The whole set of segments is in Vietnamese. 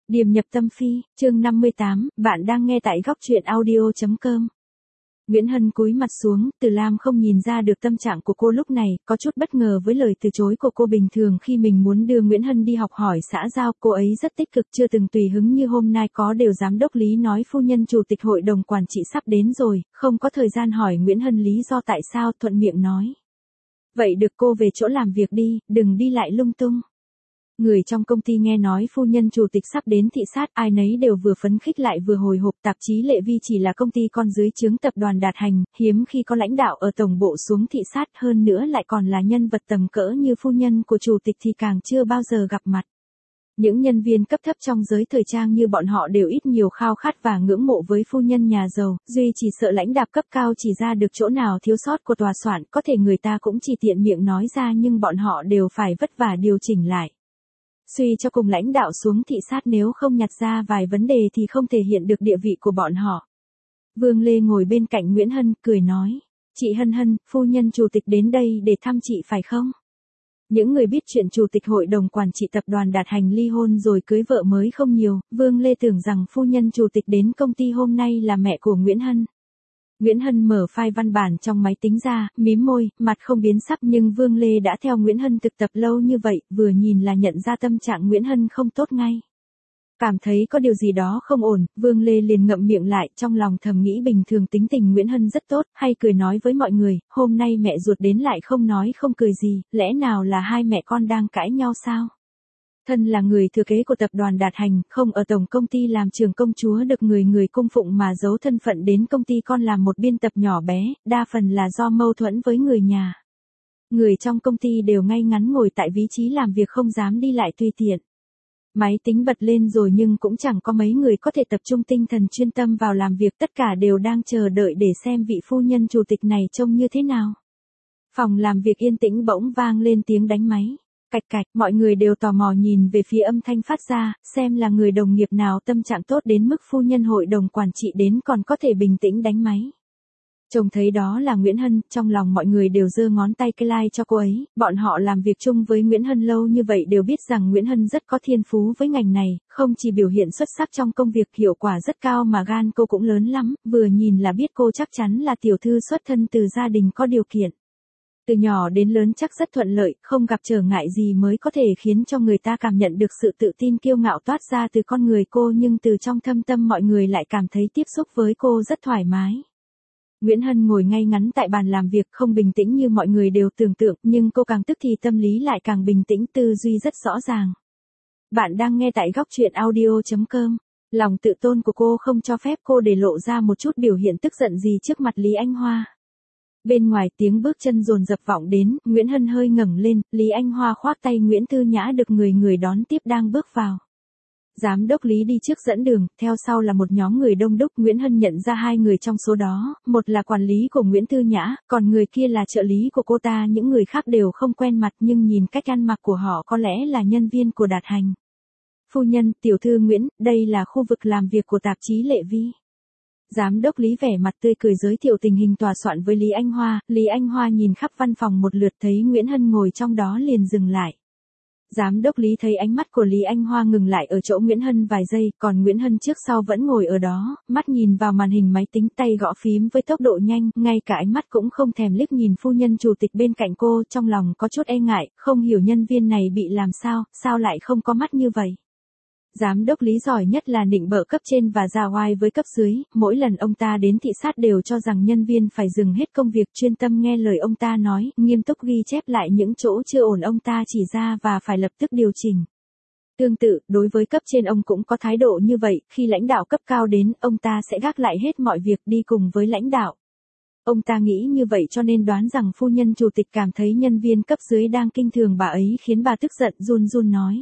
Điềm nhập tâm phi, chương 58, bạn đang nghe tại góc truyện audio.com. Nguyễn Hân cúi mặt xuống, Từ Lam không nhìn ra được tâm trạng của cô lúc này, có chút bất ngờ với lời từ chối của cô. Bình thường khi mình muốn đưa Nguyễn Hân đi học hỏi xã giao, cô ấy rất tích cực, chưa từng tùy hứng như hôm nay. Có điều giám đốc Lý nói phu nhân chủ tịch hội đồng quản trị sắp đến rồi, không có thời gian hỏi Nguyễn Hân lý do tại sao, thuận miệng nói. Vậy được, cô về chỗ làm việc đi, đừng đi lại lung tung. Người trong công ty nghe nói phu nhân chủ tịch sắp đến thị sát, ai nấy đều vừa phấn khích lại vừa hồi hộp. Tạp chí Lệ Vi chỉ là công ty con dưới trướng tập đoàn Đạt Hành, hiếm khi có lãnh đạo ở tổng bộ xuống thị sát, hơn nữa lại còn là nhân vật tầm cỡ như phu nhân của chủ tịch thì càng chưa bao giờ gặp mặt. Những nhân viên cấp thấp trong giới thời trang như bọn họ đều ít nhiều khao khát và ngưỡng mộ với phu nhân nhà giàu, duy chỉ sợ lãnh đạo cấp cao chỉ ra được chỗ nào thiếu sót của tòa soạn, có thể người ta cũng chỉ tiện miệng nói ra nhưng bọn họ đều phải vất vả điều chỉnh lại. Suy cho cùng lãnh đạo xuống thị sát nếu không nhặt ra vài vấn đề thì không thể hiện được địa vị của bọn họ. Vương Lê ngồi bên cạnh Nguyễn Hân, cười nói. Chị Hân Hân, phu nhân chủ tịch đến đây để thăm chị phải không? Những người biết chuyện chủ tịch hội đồng quản trị tập đoàn Đạt Hành ly hôn rồi cưới vợ mới không nhiều, Vương Lê tưởng rằng phu nhân chủ tịch đến công ty hôm nay là mẹ của Nguyễn Hân. Nguyễn Hân mở file văn bản trong máy tính ra, mím môi, mặt không biến sắc, nhưng Vương Lê đã theo Nguyễn Hân thực tập lâu như vậy, vừa nhìn là nhận ra tâm trạng Nguyễn Hân không tốt ngay. Cảm thấy có điều gì đó không ổn, Vương Lê liền ngậm miệng lại, trong lòng thầm nghĩ bình thường tính tình Nguyễn Hân rất tốt, hay cười nói với mọi người, hôm nay mẹ ruột đến lại không nói không cười gì, lẽ nào là hai mẹ con đang cãi nhau sao? Thân là người thừa kế của tập đoàn Đạt Hành, không ở tổng công ty làm trưởng công chúa được người người cung phụng mà giấu thân phận đến công ty con làm một biên tập nhỏ bé, đa phần là do mâu thuẫn với người nhà. Người trong công ty đều ngay ngắn ngồi tại vị trí làm việc không dám đi lại tùy tiện. Máy tính bật lên rồi nhưng cũng chẳng có mấy người có thể tập trung tinh thần chuyên tâm vào làm việc, tất cả đều đang chờ đợi để xem vị phu nhân chủ tịch này trông như thế nào. Phòng làm việc yên tĩnh bỗng vang lên tiếng đánh máy. Cạch cạch, mọi người đều tò mò nhìn về phía âm thanh phát ra, xem là người đồng nghiệp nào tâm trạng tốt đến mức phu nhân hội đồng quản trị đến còn có thể bình tĩnh đánh máy. Trông thấy đó là Nguyễn Hân, trong lòng mọi người đều giơ ngón tay cái like cho cô ấy, bọn họ làm việc chung với Nguyễn Hân lâu như vậy đều biết rằng Nguyễn Hân rất có thiên phú với ngành này, không chỉ biểu hiện xuất sắc trong công việc, hiệu quả rất cao mà gan cô cũng lớn lắm, vừa nhìn là biết cô chắc chắn là tiểu thư xuất thân từ gia đình có điều kiện. Từ nhỏ đến lớn chắc rất thuận lợi, không gặp trở ngại gì mới có thể khiến cho người ta cảm nhận được sự tự tin kiêu ngạo toát ra từ con người cô, nhưng từ trong thâm tâm mọi người lại cảm thấy tiếp xúc với cô rất thoải mái. Nguyễn Hân ngồi ngay ngắn tại bàn làm việc, không bình tĩnh như mọi người đều tưởng tượng, nhưng cô càng tức thì tâm lý lại càng bình tĩnh, tư duy rất rõ ràng. Bạn đang nghe tại góc truyện audio.com. Lòng tự tôn của cô không cho phép cô để lộ ra một chút biểu hiện tức giận gì trước mặt Lý Anh Hoa. Bên ngoài tiếng bước chân dồn dập vọng đến, Nguyễn Hân hơi ngẩng lên, Lý Anh Hoa khoác tay Nguyễn Thư Nhã được người đón tiếp đang bước vào. Giám đốc Lý đi trước dẫn đường, theo sau là một nhóm người đông đúc. Nguyễn Hân nhận ra hai người trong số đó, một là quản lý của Nguyễn Thư Nhã, còn người kia là trợ lý của cô ta. Những người khác đều không quen mặt nhưng nhìn cách ăn mặc của họ có lẽ là nhân viên của Đạt Hành. Phu nhân, tiểu thư Nguyễn, đây là khu vực làm việc của tạp chí Lệ Vi. Giám đốc Lý vẻ mặt tươi cười giới thiệu tình hình tòa soạn với Lý Anh Hoa. Lý Anh Hoa nhìn khắp văn phòng một lượt, thấy Nguyễn Hân ngồi trong đó liền dừng lại. Giám đốc Lý thấy ánh mắt của Lý Anh Hoa ngừng lại ở chỗ Nguyễn Hân vài giây, còn Nguyễn Hân trước sau vẫn ngồi ở đó, mắt nhìn vào màn hình máy tính, tay gõ phím với tốc độ nhanh, ngay cả ánh mắt cũng không thèm liếc nhìn phu nhân chủ tịch bên cạnh cô, trong lòng có chút e ngại, không hiểu nhân viên này bị làm sao lại không có mắt như vậy. Giám đốc Lý giỏi nhất là nịnh bợ cấp trên và ra oai với cấp dưới, mỗi lần ông ta đến thị sát đều cho rằng nhân viên phải dừng hết công việc chuyên tâm nghe lời ông ta nói, nghiêm túc ghi chép lại những chỗ chưa ổn ông ta chỉ ra và phải lập tức điều chỉnh. Tương tự, đối với cấp trên ông cũng có thái độ như vậy, khi lãnh đạo cấp cao đến, ông ta sẽ gác lại hết mọi việc đi cùng với lãnh đạo. Ông ta nghĩ như vậy cho nên đoán rằng phu nhân chủ tịch cảm thấy nhân viên cấp dưới đang kinh thường bà ấy khiến bà tức giận run nói.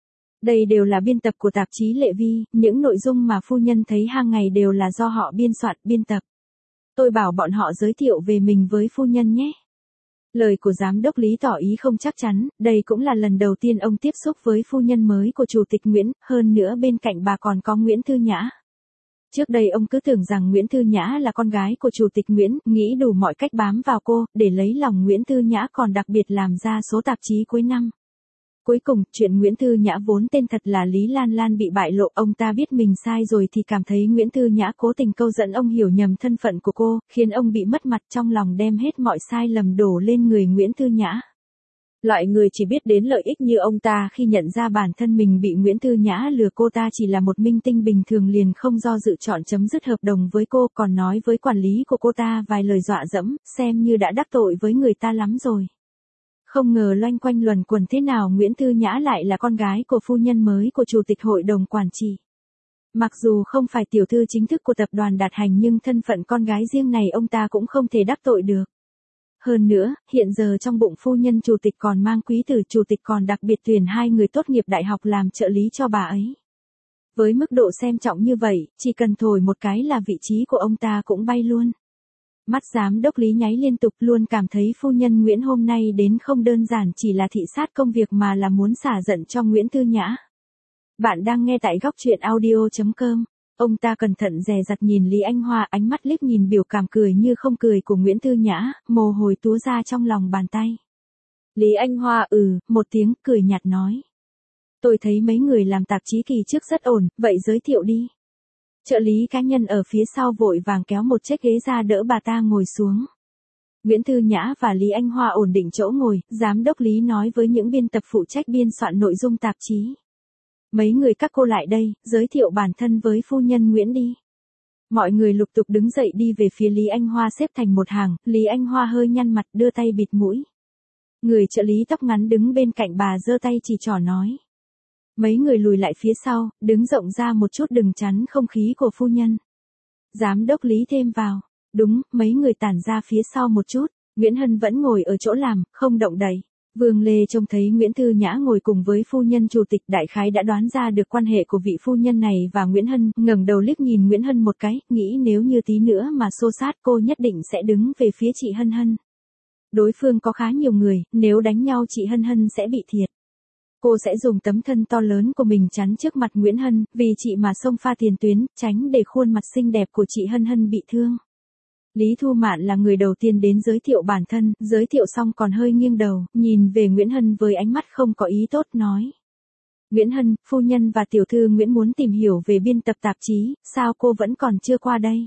Đây đều là biên tập của tạp chí Lệ Vi, những nội dung mà phu nhân thấy hàng ngày đều là do họ biên soạn, biên tập. Tôi bảo bọn họ giới thiệu về mình với phu nhân nhé. Lời của giám đốc Lý tỏ ý không chắc chắn, đây cũng là lần đầu tiên ông tiếp xúc với phu nhân mới của chủ tịch Nguyễn, hơn nữa bên cạnh bà còn có Nguyễn Thư Nhã. Trước đây ông cứ tưởng rằng Nguyễn Thư Nhã là con gái của chủ tịch Nguyễn, nghĩ đủ mọi cách bám vào cô, để lấy lòng Nguyễn Thư Nhã, còn đặc biệt làm ra số tạp chí cuối năm. Cuối cùng, chuyện Nguyễn Thư Nhã vốn tên thật là Lý Lan Lan bị bại lộ, ông ta biết mình sai rồi thì cảm thấy Nguyễn Thư Nhã cố tình câu dẫn ông hiểu nhầm thân phận của cô, khiến ông bị mất mặt trong lòng đem hết mọi sai lầm đổ lên người Nguyễn Thư Nhã. Loại người chỉ biết đến lợi ích như ông ta khi nhận ra bản thân mình bị Nguyễn Thư Nhã lừa, cô ta chỉ là một minh tinh bình thường liền không do dự chọn chấm dứt hợp đồng với cô, còn nói với quản lý của cô ta vài lời dọa dẫm, xem như đã đắc tội với người ta lắm rồi. Không ngờ loanh quanh luẩn quẩn thế nào Nguyễn Thư Nhã lại là con gái của phu nhân mới của chủ tịch hội đồng quản trị. Mặc dù không phải tiểu thư chính thức của tập đoàn Đạt Hành nhưng thân phận con gái riêng này ông ta cũng không thể đắc tội được. Hơn nữa, hiện giờ trong bụng phu nhân chủ tịch còn mang quý tử, chủ tịch còn đặc biệt tuyển 2 người tốt nghiệp đại học làm trợ lý cho bà ấy. Với mức độ xem trọng như vậy, chỉ cần thổi một cái là vị trí của ông ta cũng bay luôn. Mắt giám đốc Lý nháy liên tục, luôn cảm thấy phu nhân Nguyễn hôm nay đến không đơn giản chỉ là thị sát công việc mà là muốn xả giận cho Nguyễn Thư Nhã. Bạn đang nghe tại góc truyện audio.com. Ông ta cẩn thận dè dặt nhìn Lý Anh Hoa, ánh mắt liếc nhìn biểu cảm cười như không cười của Nguyễn Thư Nhã, mồ hôi túa ra trong lòng bàn tay. Lý Anh Hoa một tiếng, cười nhạt nói. Tôi thấy mấy người làm tạp chí kỳ trước rất ổn, vậy giới thiệu đi. Trợ lý cá nhân ở phía sau vội vàng kéo một chiếc ghế ra đỡ bà ta ngồi xuống. Nguyễn Thư Nhã và Lý Anh Hoa ổn định chỗ ngồi, giám đốc Lý nói với những biên tập phụ trách biên soạn nội dung tạp chí. Mấy người các cô lại đây, giới thiệu bản thân với phu nhân Nguyễn đi. Mọi người lục tục đứng dậy đi về phía Lý Anh Hoa xếp thành một hàng, Lý Anh Hoa hơi nhăn mặt đưa tay bịt mũi. Người trợ lý tóc ngắn đứng bên cạnh bà giơ tay chỉ trỏ nói. Mấy người lùi lại phía sau, đứng rộng ra một chút đừng chắn không khí của phu nhân. Giám đốc Lý thêm vào. Đúng, mấy người tản ra phía sau một chút, Nguyễn Hân vẫn ngồi ở chỗ làm, không động đậy. Vương Lê trông thấy Nguyễn Thư Nhã ngồi cùng với phu nhân chủ tịch đại khái đã đoán ra được quan hệ của vị phu nhân này và Nguyễn Hân, ngẩng đầu liếc nhìn Nguyễn Hân một cái, nghĩ nếu như tí nữa mà xô sát cô nhất định sẽ đứng về phía chị Hân Hân. Đối phương có khá nhiều người, nếu đánh nhau chị Hân Hân sẽ bị thiệt. Cô sẽ dùng tấm thân to lớn của mình chắn trước mặt Nguyễn Hân, vì chị mà xông pha tiền tuyến, tránh để khuôn mặt xinh đẹp của chị Hân Hân bị thương. Lý Thu Mạn là người đầu tiên đến giới thiệu bản thân, giới thiệu xong còn hơi nghiêng đầu, nhìn về Nguyễn Hân với ánh mắt không có ý tốt nói. Nguyễn Hân, phu nhân và tiểu thư Nguyễn muốn tìm hiểu về biên tập tạp chí, sao cô vẫn còn chưa qua đây?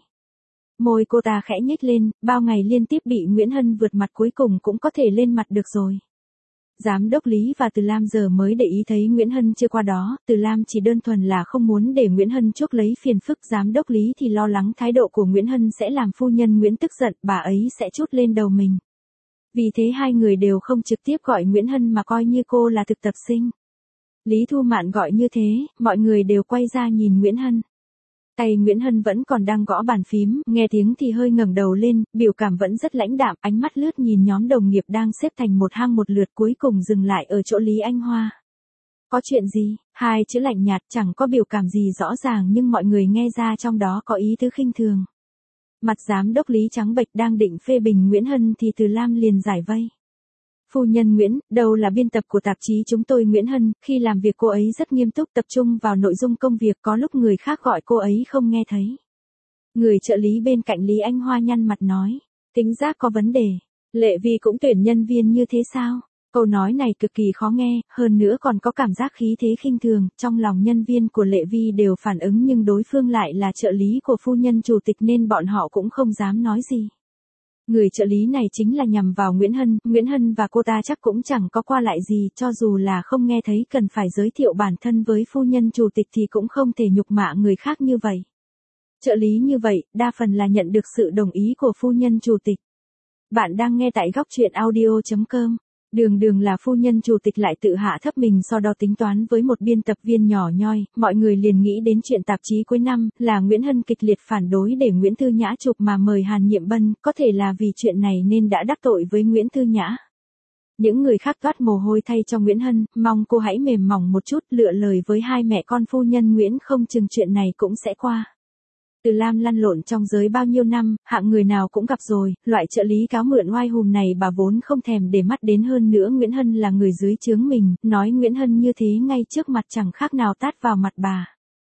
Môi cô ta khẽ nhếch lên, bao ngày liên tiếp bị Nguyễn Hân vượt mặt cuối cùng cũng có thể lên mặt được rồi. Giám đốc Lý và Từ Lam giờ mới để ý thấy Nguyễn Hân chưa qua đó, Từ Lam chỉ đơn thuần là không muốn để Nguyễn Hân chuốc lấy phiền phức, giám đốc Lý thì lo lắng thái độ của Nguyễn Hân sẽ làm phu nhân Nguyễn tức giận, bà ấy sẽ trút lên đầu mình. Vì thế hai người đều không trực tiếp gọi Nguyễn Hân mà coi như cô là thực tập sinh. Lý Thu Mạn gọi như thế, mọi người đều quay ra nhìn Nguyễn Hân. Tay Nguyễn Hân vẫn còn đang gõ bàn phím, nghe tiếng thì hơi ngẩng đầu lên, biểu cảm vẫn rất lãnh đạm, ánh mắt lướt nhìn nhóm đồng nghiệp đang xếp thành một hàng một lượt cuối cùng dừng lại ở chỗ Lý Anh Hoa. Có chuyện gì? Hai chữ lạnh nhạt chẳng có biểu cảm gì rõ ràng nhưng mọi người nghe ra trong đó có ý tứ khinh thường. Mặt giám đốc Lý trắng bệch đang định phê bình Nguyễn Hân thì Từ Lam liền giải vây. Phu nhân Nguyễn, đâu là biên tập của tạp chí chúng tôi Nguyễn Hân, khi làm việc cô ấy rất nghiêm túc tập trung vào nội dung công việc, có lúc người khác gọi cô ấy không nghe thấy. Người trợ lý bên cạnh Lý Anh Hoa nhăn mặt nói, tính giác có vấn đề, Lệ Vi cũng tuyển nhân viên như thế sao? Câu nói này cực kỳ khó nghe, hơn nữa còn có cảm giác khí thế khinh thường, trong lòng nhân viên của Lệ Vi đều phản ứng nhưng đối phương lại là trợ lý của phu nhân chủ tịch nên bọn họ cũng không dám nói gì. Người trợ lý này chính là nhằm vào Nguyễn Hân và cô ta chắc cũng chẳng có qua lại gì, cho dù là không nghe thấy cần phải giới thiệu bản thân với phu nhân chủ tịch thì cũng không thể nhục mạ người khác như vậy. Trợ lý như vậy, đa phần là nhận được sự đồng ý của phu nhân chủ tịch. Bạn đang nghe tại góc truyện audio.com. Đường là phu nhân chủ tịch lại tự hạ thấp mình so đo tính toán với một biên tập viên nhỏ nhoi, mọi người liền nghĩ đến chuyện tạp chí cuối năm, là Nguyễn Hân kịch liệt phản đối để Nguyễn Thư Nhã chụp mà mời Hàn Nhiệm Bân, có thể là vì chuyện này nên đã đắc tội với Nguyễn Thư Nhã. Những người khác toát mồ hôi thay cho Nguyễn Hân, mong cô hãy mềm mỏng một chút, lựa lời với hai mẹ con phu nhân Nguyễn không chừng chuyện này cũng sẽ qua. Từ Lam lăn lộn trong giới bao nhiêu năm, hạng người nào cũng gặp rồi, loại trợ lý cáo mượn oai hùm này bà vốn không thèm để mắt đến, hơn nữa Nguyễn Hân là người dưới trướng mình, nói Nguyễn Hân như thế ngay trước mặt chẳng khác nào tát vào mặt bà.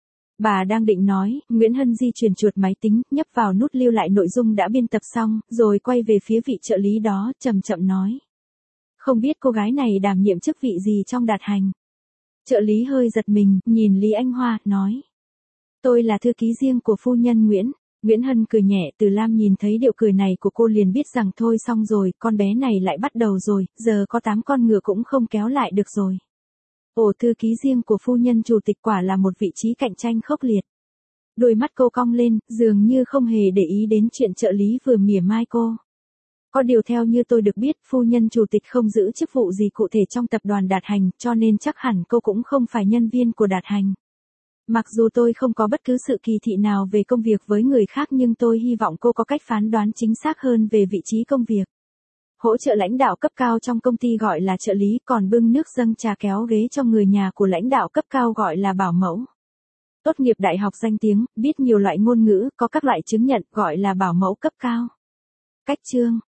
Bà đang định nói, Nguyễn Hân di chuyển chuột máy tính, nhấp vào nút lưu lại nội dung đã biên tập xong, rồi quay về phía vị trợ lý đó, chậm chậm nói. Không biết cô gái này đảm nhiệm chức vị gì trong Đạt Hành. Trợ lý hơi giật mình, nhìn Lý Anh Hoa, nói. Tôi là thư ký riêng của phu nhân Nguyễn. Nguyễn Hân cười nhẹ, Từ Lam nhìn thấy điệu cười này của cô liền biết rằng thôi xong rồi, con bé này lại bắt đầu rồi, giờ có 8 con ngựa cũng không kéo lại được rồi. Ồ, thư ký riêng của phu nhân chủ tịch quả là một vị trí cạnh tranh khốc liệt. Đôi mắt cô cong lên, dường như không hề để ý đến chuyện trợ lý vừa mỉa mai cô. Có điều theo như tôi được biết, phu nhân chủ tịch không giữ chức vụ gì cụ thể trong tập đoàn Đạt Hành, cho nên chắc hẳn cô cũng không phải nhân viên của Đạt Hành. Mặc dù tôi không có bất cứ sự kỳ thị nào về công việc với người khác nhưng tôi hy vọng cô có cách phán đoán chính xác hơn về vị trí công việc. Hỗ trợ lãnh đạo cấp cao trong công ty gọi là trợ lý, còn bưng nước dâng trà kéo ghế cho người nhà của lãnh đạo cấp cao gọi là bảo mẫu. Tốt nghiệp đại học danh tiếng, biết nhiều loại ngôn ngữ, có các loại chứng nhận gọi là bảo mẫu cấp cao. Cách chương